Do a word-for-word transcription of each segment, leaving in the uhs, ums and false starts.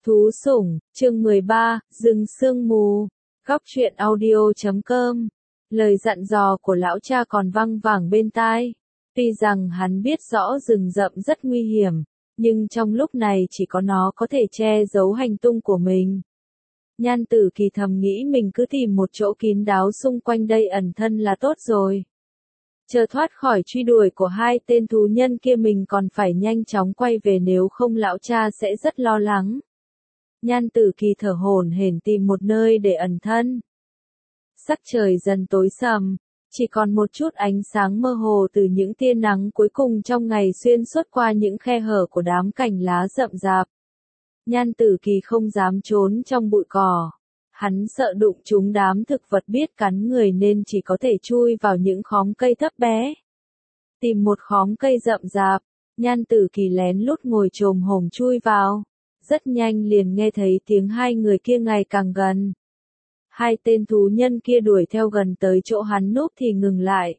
Thú sủng, chương mười ba, rừng sương mù, góc truyện audio chấm com. Lời dặn dò của lão cha còn văng vẳng bên tai. Tuy rằng hắn biết rõ rừng rậm rất nguy hiểm, nhưng trong lúc này chỉ có nó có thể che giấu hành tung của mình. Nhan Tử Kỳ thầm nghĩ mình cứ tìm một chỗ kín đáo xung quanh đây ẩn thân là tốt rồi. Chờ thoát khỏi truy đuổi của hai tên thú nhân kia mình còn phải nhanh chóng quay về, nếu không lão cha sẽ rất lo lắng. Nhan Tử Kỳ thở hổn hển tìm một nơi để ẩn thân. Sắc trời dần tối sầm, chỉ còn một chút ánh sáng mơ hồ từ những tia nắng cuối cùng trong ngày xuyên suốt qua những khe hở của đám cành lá rậm rạp. Nhan Tử Kỳ không dám trốn trong bụi cỏ. Hắn sợ đụng trúng đám thực vật biết cắn người nên chỉ có thể chui vào những khóm cây thấp bé. Tìm một khóm cây rậm rạp, Nhan Tử Kỳ lén lút ngồi chồm hổm chui vào. Rất nhanh liền nghe thấy tiếng hai người kia ngày càng gần. Hai tên thú nhân kia đuổi theo gần tới chỗ hắn núp thì ngừng lại.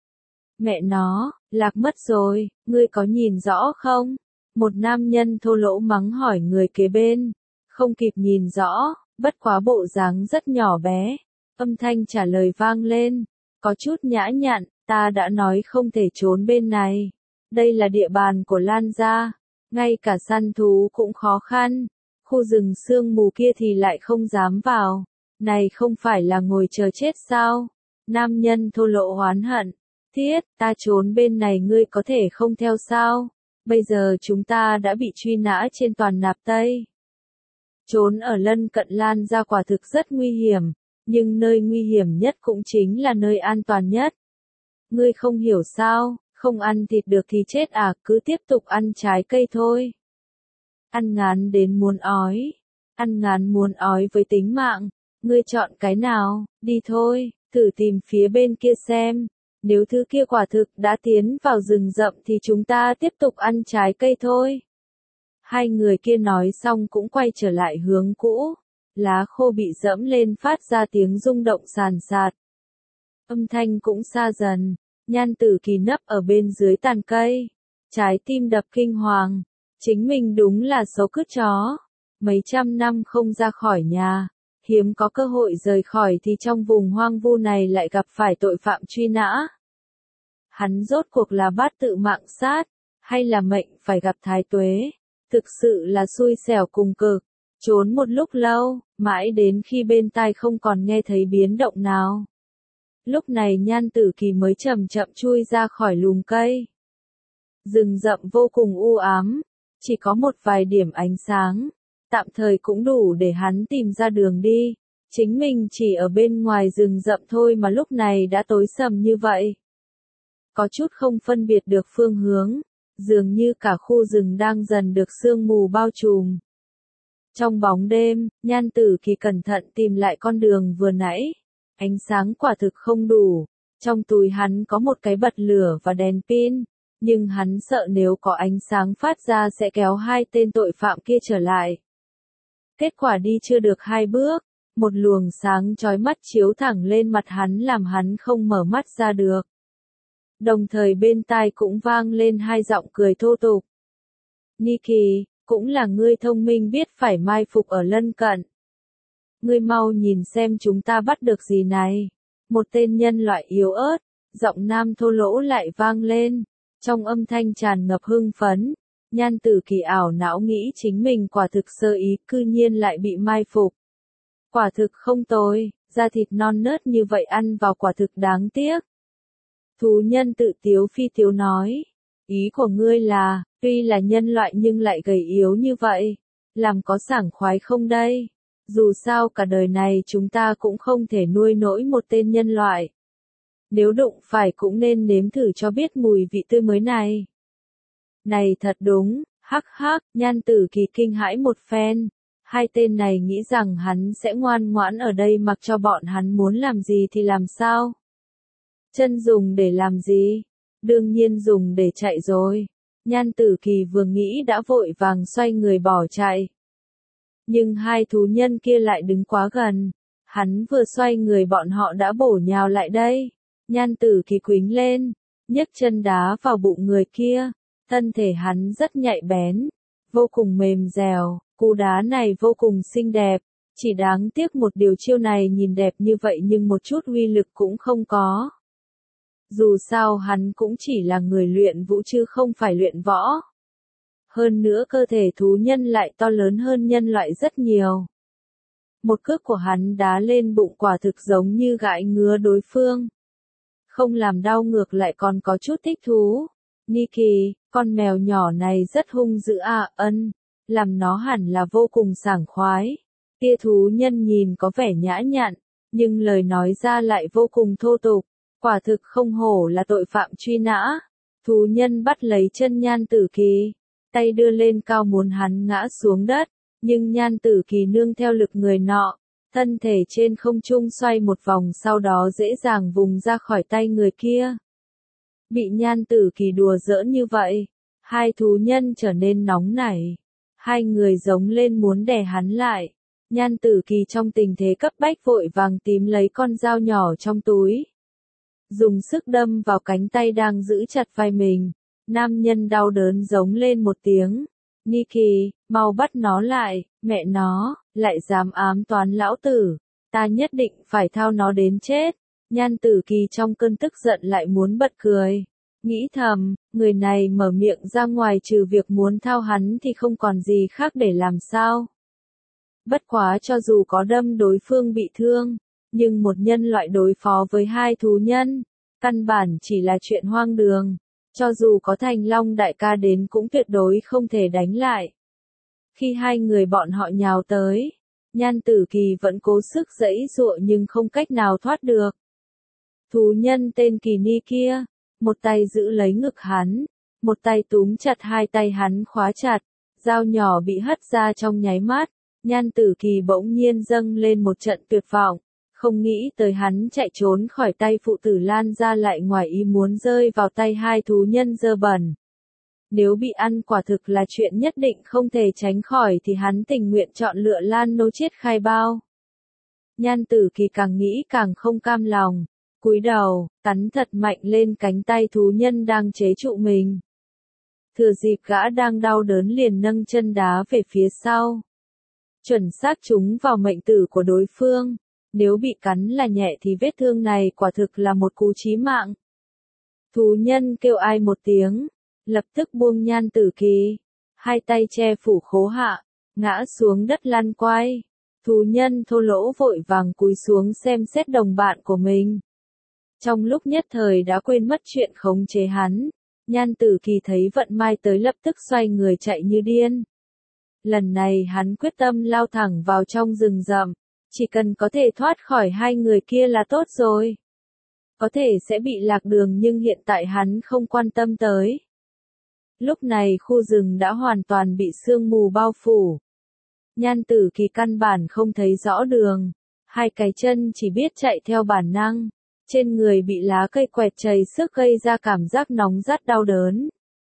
Mẹ nó, lạc mất rồi, ngươi có nhìn rõ không? Một nam nhân thô lỗ mắng hỏi người kế bên. Không kịp nhìn rõ, bất quá bộ dáng rất nhỏ bé. Âm thanh trả lời vang lên, có chút nhã nhặn, ta đã nói không thể trốn bên này. Đây là địa bàn của Lan gia. Ngay cả săn thú cũng khó khăn, khu rừng sương mù kia thì lại không dám vào. Này không phải là ngồi chờ chết sao? Nam nhân thô lỗ oán hận. Thiết, ta trốn bên này ngươi có thể không theo sao? Bây giờ chúng ta đã bị truy nã trên toàn nạp Tây. Trốn ở lân cận Lan gia quả thực rất nguy hiểm, nhưng nơi nguy hiểm nhất cũng chính là nơi an toàn nhất. Ngươi không hiểu sao? Không ăn thịt được thì chết à, cứ tiếp tục ăn trái cây thôi. Ăn ngán đến muốn ói. Ăn ngán muốn ói với tính mạng. Ngươi chọn cái nào, đi thôi, thử tìm phía bên kia xem. Nếu thứ kia quả thực đã tiến vào rừng rậm thì chúng ta tiếp tục ăn trái cây thôi. Hai người kia nói xong cũng quay trở lại hướng cũ. Lá khô bị dẫm lên phát ra tiếng rung động sàn sạt. Âm thanh cũng xa dần. Nhan Tử Kỳ nấp ở bên dưới tàn cây. Trái tim đập kinh hoàng. Chính mình đúng là số cứt chó. Mấy trăm năm không ra khỏi nhà. Hiếm có cơ hội rời khỏi thì trong vùng hoang vu này lại gặp phải tội phạm truy nã. Hắn rốt cuộc là bát tự mạng sát. Hay là mệnh phải gặp thái tuế. Thực sự là xui xẻo cùng cực. Trốn một lúc lâu, mãi đến khi bên tai không còn nghe thấy biến động nào. Lúc này Nhan Tử Kỳ mới chậm chậm chui ra khỏi lùm cây. Rừng rậm vô cùng u ám, chỉ có một vài điểm ánh sáng, tạm thời cũng đủ để hắn tìm ra đường đi. Chính mình chỉ ở bên ngoài rừng rậm thôi mà lúc này đã tối sầm như vậy. Có chút không phân biệt được phương hướng, dường như cả khu rừng đang dần được sương mù bao trùm. Trong bóng đêm, Nhan Tử Kỳ cẩn thận tìm lại con đường vừa nãy. Ánh sáng quả thực không đủ, trong túi hắn có một cái bật lửa và đèn pin, nhưng hắn sợ nếu có ánh sáng phát ra sẽ kéo hai tên tội phạm kia trở lại. Kết quả đi chưa được hai bước, một luồng sáng chói mắt chiếu thẳng lên mặt hắn làm hắn không mở mắt ra được. Đồng thời bên tai cũng vang lên hai giọng cười thô tục. Nikki, cũng là ngươi thông minh biết phải mai phục ở lân cận. Ngươi mau nhìn xem chúng ta bắt được gì này. Một tên nhân loại yếu ớt, giọng nam thô lỗ lại vang lên. Trong âm thanh tràn ngập hưng phấn, Nhan Tử Kỳ ảo não nghĩ chính mình quả thực sơ ý cư nhiên lại bị mai phục. Quả thực không tồi, da thịt non nớt như vậy ăn vào quả thực đáng tiếc. Thú nhân tự tiếu phi tiếu nói. Ý của ngươi là, tuy là nhân loại nhưng lại gầy yếu như vậy. Làm có sảng khoái không đây? Dù sao cả đời này chúng ta cũng không thể nuôi nổi một tên nhân loại. Nếu đụng phải cũng nên nếm thử cho biết mùi vị tươi mới này. Này thật đúng, hắc hắc, Nhan Tử Kỳ kinh hãi một phen. Hai tên này nghĩ rằng hắn sẽ ngoan ngoãn ở đây mặc cho bọn hắn muốn làm gì thì làm sao? Chân dùng để làm gì? Đương nhiên dùng để chạy rồi. Nhan Tử Kỳ vừa nghĩ đã vội vàng xoay người bỏ chạy. Nhưng hai thú nhân kia lại đứng quá gần. Hắn vừa xoay người bọn họ đã bổ nhào lại đây. Nhan Tử Kỳ quýnh lên, nhấc chân đá vào bụng người kia. Thân thể hắn rất nhạy bén. vô cùng mềm dẻo, cú đá này vô cùng xinh đẹp, chỉ đáng tiếc một điều chiêu này nhìn đẹp như vậy nhưng một chút uy lực cũng không có. Dù sao hắn cũng chỉ là người luyện vũ chứ không phải luyện võ. Hơn nữa cơ thể thú nhân lại to lớn hơn nhân loại rất nhiều. Một cước của hắn đá lên bụng quả thực giống như gãi ngứa đối phương. Không làm đau ngược lại còn có chút thích thú. Nikki, con mèo nhỏ này rất hung dữ à, ân, làm nó hẳn là vô cùng sảng khoái. Kia thú nhân nhìn có vẻ nhã nhặn, nhưng lời nói ra lại vô cùng thô tục. Quả thực không hổ là tội phạm truy nã. Thú nhân bắt lấy chân Nhan Tử Kỳ, tay đưa lên cao muốn hắn ngã xuống đất, nhưng Nhan Tử Kỳ nương theo lực người nọ, thân thể trên không trung xoay một vòng sau đó dễ dàng vùng ra khỏi tay người kia. Bị Nhan Tử Kỳ đùa giỡn như vậy, hai thú nhân trở nên nóng nảy. Hai người giống lên muốn đè hắn lại. Nhan Tử Kỳ trong tình thế cấp bách vội vàng tím lấy con dao nhỏ trong túi. Dùng sức đâm vào cánh tay đang giữ chặt vai mình. Nam nhân đau đớn giống lên một tiếng. Nikki, mau bắt nó lại, mẹ nó, lại dám ám toán lão tử. Ta nhất định phải thao nó đến chết. Nhan Tử Kỳ trong cơn tức giận lại muốn bật cười. Nghĩ thầm, người này mở miệng ra ngoài trừ việc muốn thao hắn thì không còn gì khác để làm sao. Bất quá cho dù có đâm đối phương bị thương, nhưng một nhân loại đối phó với hai thú nhân, căn bản chỉ là chuyện hoang đường. Cho dù có Thành Long đại ca đến cũng tuyệt đối không thể đánh lại. Khi hai người bọn họ nhào tới, Nhan Tử Kỳ vẫn cố sức giãy giụa nhưng không cách nào thoát được. Thú nhân tên Kỳ Ni kia, một tay giữ lấy ngực hắn, một tay túm chặt hai tay hắn khóa chặt, dao nhỏ bị hất ra trong nháy mắt, Nhan Tử Kỳ bỗng nhiên dâng lên một trận tuyệt vọng, không nghĩ tới hắn chạy trốn khỏi tay phụ tử Lan ra lại ngoài ý muốn rơi vào tay hai thú nhân dơ bẩn. Nếu bị ăn quả thực là chuyện nhất định không thể tránh khỏi thì hắn tình nguyện chọn lựa Lan nấu chết khai bao. Nhan Tử Kỳ càng nghĩ càng không cam lòng, cúi đầu, cắn thật mạnh lên cánh tay thú nhân đang chế trụ mình. Thừa dịp gã đang đau đớn liền nâng chân đá về phía sau. Chuẩn xác trúng vào mệnh tử của đối phương. Nếu bị cắn là nhẹ thì vết thương này quả thực là một cú chí mạng. Thú nhân kêu ai một tiếng, lập tức buông Nhan Tử Kỳ. Hai tay che phủ khố hạ, ngã xuống đất lăn quay. Thú nhân thô lỗ vội vàng cúi xuống xem xét đồng bạn của mình. Trong lúc nhất thời đã quên mất chuyện khống chế hắn, Nhan Tử Kỳ thấy vận may tới lập tức xoay người chạy như điên. Lần này hắn quyết tâm lao thẳng vào trong rừng rậm, chỉ cần có thể thoát khỏi hai người kia là tốt rồi. Có thể sẽ bị lạc đường nhưng hiện tại hắn không quan tâm tới. Lúc này khu rừng đã hoàn toàn bị sương mù bao phủ. Nhan Tử Kỳ căn bản không thấy rõ đường, hai cái chân chỉ biết chạy theo bản năng. Trên người bị lá cây quẹt chảy sức gây ra cảm giác nóng rát đau đớn.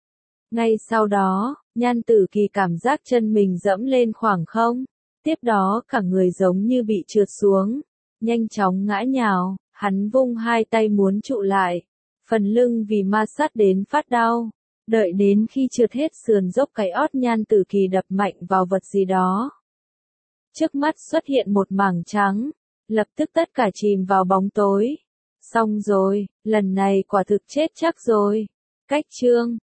Ngay sau đó, Nhan Tử Kỳ cảm giác chân mình dẫm lên khoảng không. Tiếp đó cả người giống như bị trượt xuống. Nhanh chóng ngã nhào, hắn vung hai tay muốn trụ lại. Phần lưng vì ma sát đến phát đau. Đợi đến khi trượt hết sườn dốc cái ót Nhan Tử Kỳ đập mạnh vào vật gì đó. Trước mắt xuất hiện một mảng trắng. Lập tức tất cả chìm vào bóng tối. Xong rồi, lần này quả thực chết chắc rồi. Cách chương